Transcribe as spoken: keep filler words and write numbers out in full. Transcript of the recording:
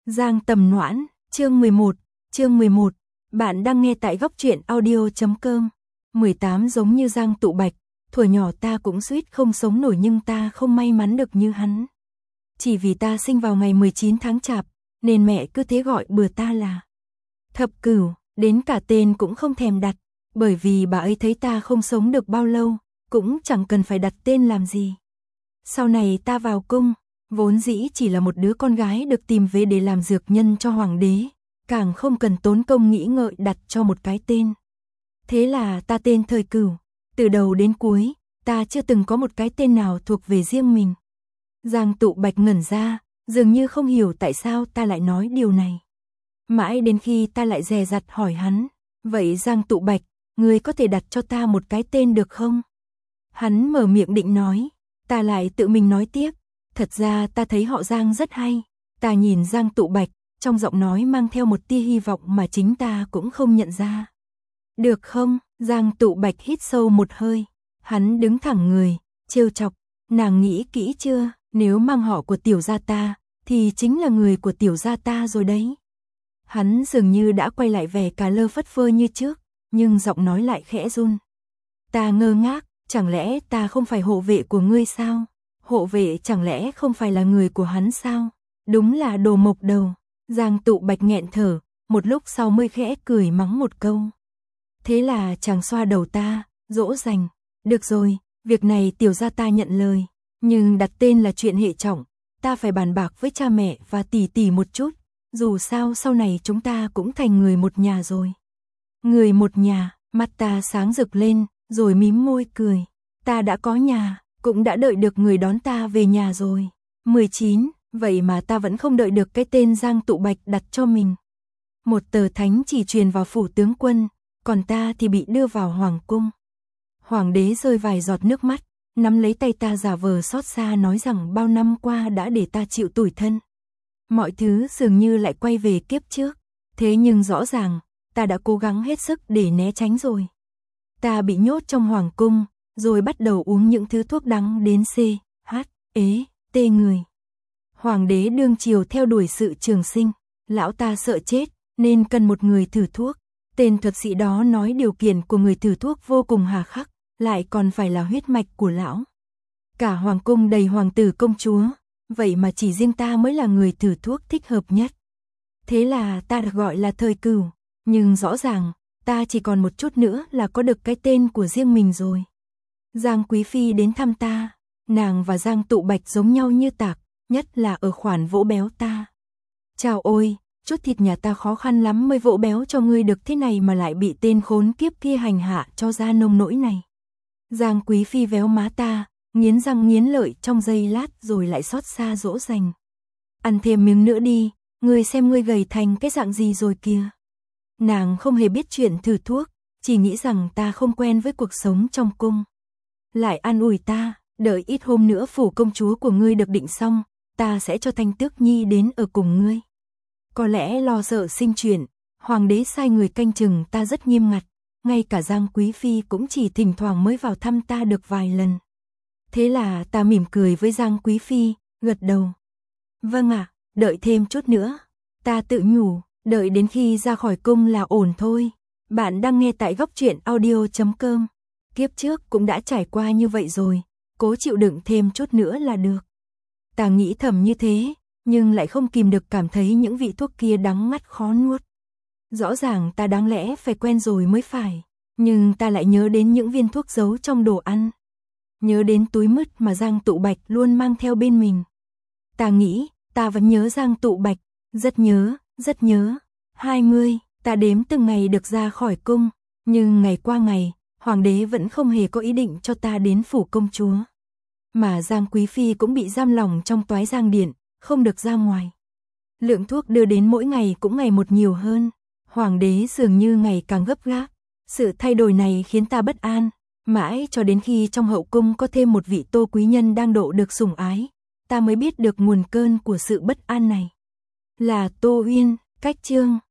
Giang Tầm Noãn, chương mười một, chương mười một, bạn đang nghe tại góc truyện audio chấm com. mười tám giống như Giang Tụ Bạch, thuở nhỏ ta cũng suýt không sống nổi nhưng ta không may mắn được như hắn. Chỉ vì ta sinh vào ngày mười chín tháng Chạp, nên mẹ cứ thế gọi bừa ta là Thập Cửu, đến cả tên cũng không thèm đặt, bởi vì bà ấy thấy ta không sống được bao lâu, cũng chẳng cần phải đặt tên làm gì. Sau này ta vào cung, vốn dĩ chỉ là một đứa con gái được tìm về để làm dược nhân cho hoàng đế, càng không cần tốn công nghĩ ngợi đặt cho một cái tên. Thế là ta tên Thời Cửu, từ đầu đến cuối, ta chưa từng có một cái tên nào thuộc về riêng mình. Giang Tụ Bạch ngẩn ra, dường như không hiểu tại sao ta lại nói điều này. Mãi đến khi ta lại dè dặt hỏi hắn, vậy Giang Tụ Bạch, ngươi có thể đặt cho ta một cái tên được không? Hắn mở miệng định nói, ta lại tự mình nói tiếp, thật ra ta thấy họ Giang rất hay. Ta nhìn Giang Tụ Bạch, trong giọng nói mang theo một tia hy vọng mà chính ta cũng không nhận ra. Được không? Giang Tụ Bạch hít sâu một hơi, hắn đứng thẳng người, trêu chọc, nàng nghĩ kỹ chưa, nếu mang họ của tiểu gia ta, thì chính là người của tiểu gia ta rồi đấy. Hắn dường như đã quay lại vẻ cà lơ phất phơ như trước, nhưng giọng nói lại khẽ run. Ta ngơ ngác, chẳng lẽ ta không phải hộ vệ của ngươi sao? Hộ vệ chẳng lẽ không phải là người của hắn sao? Đúng là đồ mộc đầu. Giang Tụ Bạch nghẹn thở, một lúc sau mới khẽ cười mắng một câu. Thế là chàng xoa đầu ta, dỗ dành. Được rồi, việc này tiểu gia ta nhận lời, nhưng đặt tên là chuyện hệ trọng, ta phải bàn bạc với cha mẹ và tỷ tỷ một chút, dù sao sau này chúng ta cũng thành người một nhà rồi. Người một nhà, mắt ta sáng rực lên, rồi mím môi cười. Ta đã có nhà, cũng đã đợi được người đón ta về nhà rồi. mười chín, vậy mà ta vẫn không đợi được cái tên Giang Tụ Bạch đặt cho mình. Một tờ thánh chỉ truyền vào phủ tướng quân, còn ta thì bị đưa vào hoàng cung. Hoàng đế rơi vài giọt nước mắt, nắm lấy tay ta giả vờ xót xa nói rằng bao năm qua đã để ta chịu tủi thân. Mọi thứ dường như lại quay về kiếp trước, thế nhưng rõ ràng, ta đã cố gắng hết sức để né tránh rồi. Ta bị nhốt trong hoàng cung, rồi bắt đầu uống những thứ thuốc đắng đến C, H, ế, tê người. Hoàng đế đương triều theo đuổi sự trường sinh, lão ta sợ chết, nên cần một người thử thuốc. Tên thuật sĩ đó nói điều kiện của người thử thuốc vô cùng hà khắc, lại còn phải là huyết mạch của lão. Cả hoàng cung đầy hoàng tử công chúa, vậy mà chỉ riêng ta mới là người thử thuốc thích hợp nhất. Thế là ta được gọi là Thời Cửu, nhưng rõ ràng, ta chỉ còn một chút nữa là có được cái tên của riêng mình rồi. Giang Quý Phi đến thăm ta, nàng và Giang Tụ Bạch giống nhau như tạc, nhất là ở khoản vỗ béo ta. Chào ôi, chút thịt nhà ta khó khăn lắm mới vỗ béo cho ngươi được thế này mà lại bị tên khốn kiếp kia hành hạ cho ra nông nỗi này. Giang Quý Phi véo má ta, nghiến răng nghiến lợi trong giây lát rồi lại xót xa dỗ dành. Ăn thêm miếng nữa đi, ngươi xem ngươi gầy thành cái dạng gì rồi kìa. Nàng không hề biết chuyện thử thuốc, chỉ nghĩ rằng ta không quen với cuộc sống trong cung. Lại an ủi ta, đợi ít hôm nữa phủ công chúa của ngươi được định xong, ta sẽ cho Thanh Tước Nhi đến ở cùng ngươi. Có lẽ lo sợ sinh chuyện, hoàng đế sai người canh chừng ta rất nghiêm ngặt, ngay cả Giang Quý Phi cũng chỉ thỉnh thoảng mới vào thăm ta được vài lần. Thế là ta mỉm cười với Giang Quý Phi, gật đầu. Vâng ạ, đợi thêm chút nữa. Ta tự nhủ, đợi đến khi ra khỏi cung là ổn thôi. Bạn đang nghe tại góc truyện audio chấm com. Kiếp trước cũng đã trải qua như vậy rồi, cố chịu đựng thêm chút nữa là được. Ta nghĩ thầm như thế, nhưng lại không kìm được cảm thấy những vị thuốc kia đắng ngắt khó nuốt. Rõ ràng ta đáng lẽ phải quen rồi mới phải, nhưng ta lại nhớ đến những viên thuốc giấu trong đồ ăn. Nhớ đến túi mứt mà Giang Tụ Bạch luôn mang theo bên mình. Ta nghĩ, ta vẫn nhớ Giang Tụ Bạch, rất nhớ, rất nhớ. hai mươi, ta đếm từng ngày được ra khỏi cung, nhưng ngày qua ngày, hoàng đế vẫn không hề có ý định cho ta đến phủ công chúa. Mà Giang Quý Phi cũng bị giam lỏng trong toái giang điện, không được ra ngoài. Lượng thuốc đưa đến mỗi ngày cũng ngày một nhiều hơn, hoàng đế dường như ngày càng gấp gáp. Sự thay đổi này khiến ta bất an, mãi cho đến khi trong hậu cung có thêm một vị Tô quý nhân đang độ được sủng ái, ta mới biết được nguồn cơn của sự bất an này. Là Tô Uyên, cách chương.